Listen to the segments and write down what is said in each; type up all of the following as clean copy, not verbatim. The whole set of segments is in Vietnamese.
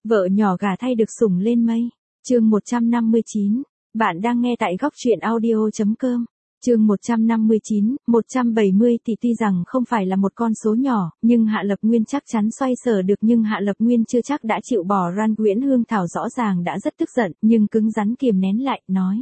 Vợ nhỏ gà thay được sủng lên mây. Chương 159. Bạn đang nghe tại góc truyện audio.com. Chương 159, 170 thì tuy rằng không phải là một con số nhỏ, nhưng Hạ Lập Nguyên chắc chắn xoay sở được, nhưng Hạ Lập Nguyên chưa chắc đã chịu bỏ ran. Nguyễn Hương Thảo rõ ràng đã rất tức giận, nhưng cứng rắn kiềm nén lại, nói.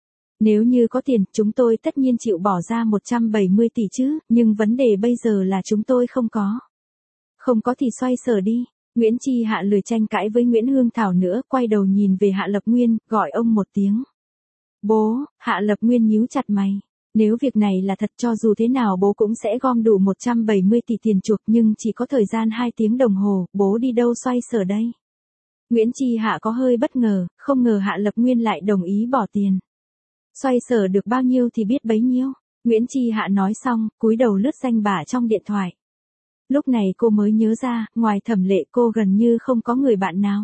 Nếu như có tiền, chúng tôi tất nhiên chịu bỏ ra 170 tỷ chứ, nhưng vấn đề bây giờ là chúng tôi không có. Không có thì xoay sở đi. Nguyễn Chi Hạ lười tranh cãi với Nguyễn Hương Thảo nữa, quay đầu nhìn về Hạ Lập Nguyên, gọi ông một tiếng. Bố. Hạ Lập Nguyên nhíu chặt mày. Nếu việc này là thật, cho dù thế nào bố cũng sẽ gom đủ 170 tỷ tiền chuộc, nhưng chỉ có thời gian 2 tiếng đồng hồ, bố đi đâu xoay sở đây? Nguyễn Chi Hạ có hơi bất ngờ, không ngờ Hạ Lập Nguyên lại đồng ý bỏ tiền. Xoay sở được bao nhiêu thì biết bấy nhiêu. Nguyễn Chi Hạ nói xong, cúi đầu lướt danh bạ trong điện thoại. Lúc này cô mới nhớ ra, ngoài Thẩm Lệ cô gần như không có người bạn nào.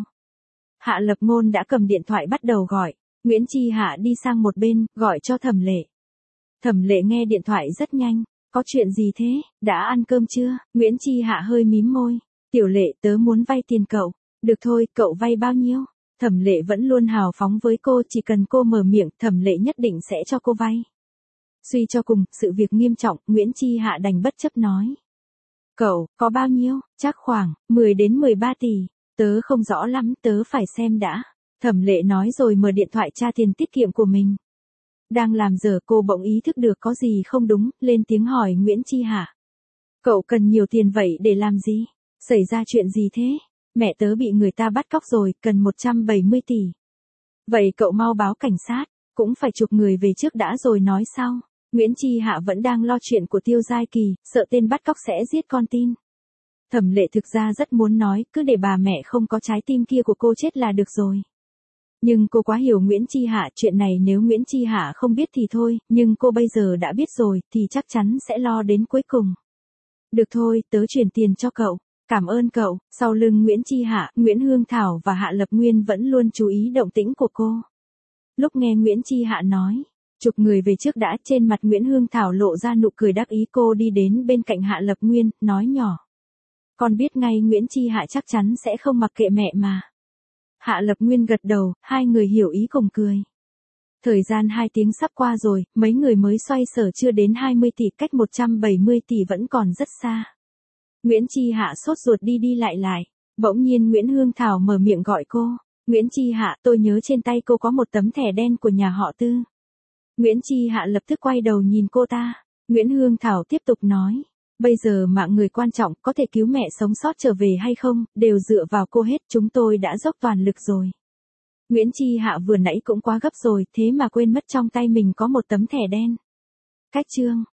Hạ Lập Ngôn đã cầm điện thoại bắt đầu gọi. Nguyễn Chi Hạ đi sang một bên, gọi cho Thẩm Lệ. Thẩm Lệ nghe điện thoại rất nhanh. Có chuyện gì thế, đã ăn cơm chưa? Nguyễn Chi Hạ hơi mím môi. Tiểu Lệ, tớ muốn vay tiền cậu. Được thôi, cậu vay bao nhiêu? Thẩm Lệ vẫn luôn hào phóng với cô, chỉ cần cô mở miệng, Thẩm Lệ nhất định sẽ cho cô vay. Suy cho cùng, sự việc nghiêm trọng, Nguyễn Chi Hạ đành bất chấp nói. Cậu, có bao nhiêu? Chắc khoảng 10 đến 13 tỷ. Tớ không rõ lắm, tớ phải xem đã. Thẩm Lệ nói rồi mở điện thoại tra tiền tiết kiệm của mình. Đang làm giờ cô bỗng ý thức được có gì không đúng, lên tiếng hỏi Nguyễn Chi Hạ. Cậu cần nhiều tiền vậy để làm gì? Xảy ra chuyện gì thế? Mẹ tớ bị người ta bắt cóc rồi, cần 170 tỷ. Vậy cậu mau báo cảnh sát, cũng phải chụp người về trước đã rồi nói sau. Nguyễn Chi Hạ vẫn đang lo chuyện của Tiêu Giai Kỳ, sợ tên bắt cóc sẽ giết con tin. Thẩm Lệ thực ra rất muốn nói, cứ để bà mẹ không có trái tim kia của cô chết là được rồi. Nhưng cô quá hiểu Nguyễn Chi Hạ, chuyện này nếu Nguyễn Chi Hạ không biết thì thôi, nhưng cô bây giờ đã biết rồi, thì chắc chắn sẽ lo đến cuối cùng. Được thôi, tớ chuyển tiền cho cậu. Cảm ơn cậu. Sau lưng Nguyễn Chi Hạ, Nguyễn Hương Thảo và Hạ Lập Nguyên vẫn luôn chú ý động tĩnh của cô. Lúc nghe Nguyễn Chi Hạ nói, chụp người về trước đã, trên mặt Nguyễn Hương Thảo lộ ra nụ cười đắc ý. Cô đi đến bên cạnh Hạ Lập Nguyên, nói nhỏ. Con biết ngay Nguyễn Chi Hạ chắc chắn sẽ không mặc kệ mẹ mà. Hạ Lập Nguyên gật đầu, hai người hiểu ý cùng cười. Thời gian 2 tiếng sắp qua rồi, mấy người mới xoay sở chưa đến 20 tỷ, cách 170 tỷ vẫn còn rất xa. Nguyễn Chi Hạ sốt ruột đi đi lại lại. Bỗng nhiên Nguyễn Hương Thảo mở miệng gọi cô. Nguyễn Chi Hạ, tôi nhớ trên tay cô có một tấm thẻ đen của nhà họ Tư. Nguyễn Chi Hạ lập tức quay đầu nhìn cô ta. Nguyễn Hương Thảo tiếp tục nói. Bây giờ mạng người quan trọng, có thể cứu mẹ sống sót trở về hay không, đều dựa vào cô hết, chúng tôi đã dốc toàn lực rồi. Nguyễn Chi Hạ vừa nãy cũng quá gấp rồi, thế mà quên mất trong tay mình có một tấm thẻ đen. Cách chương.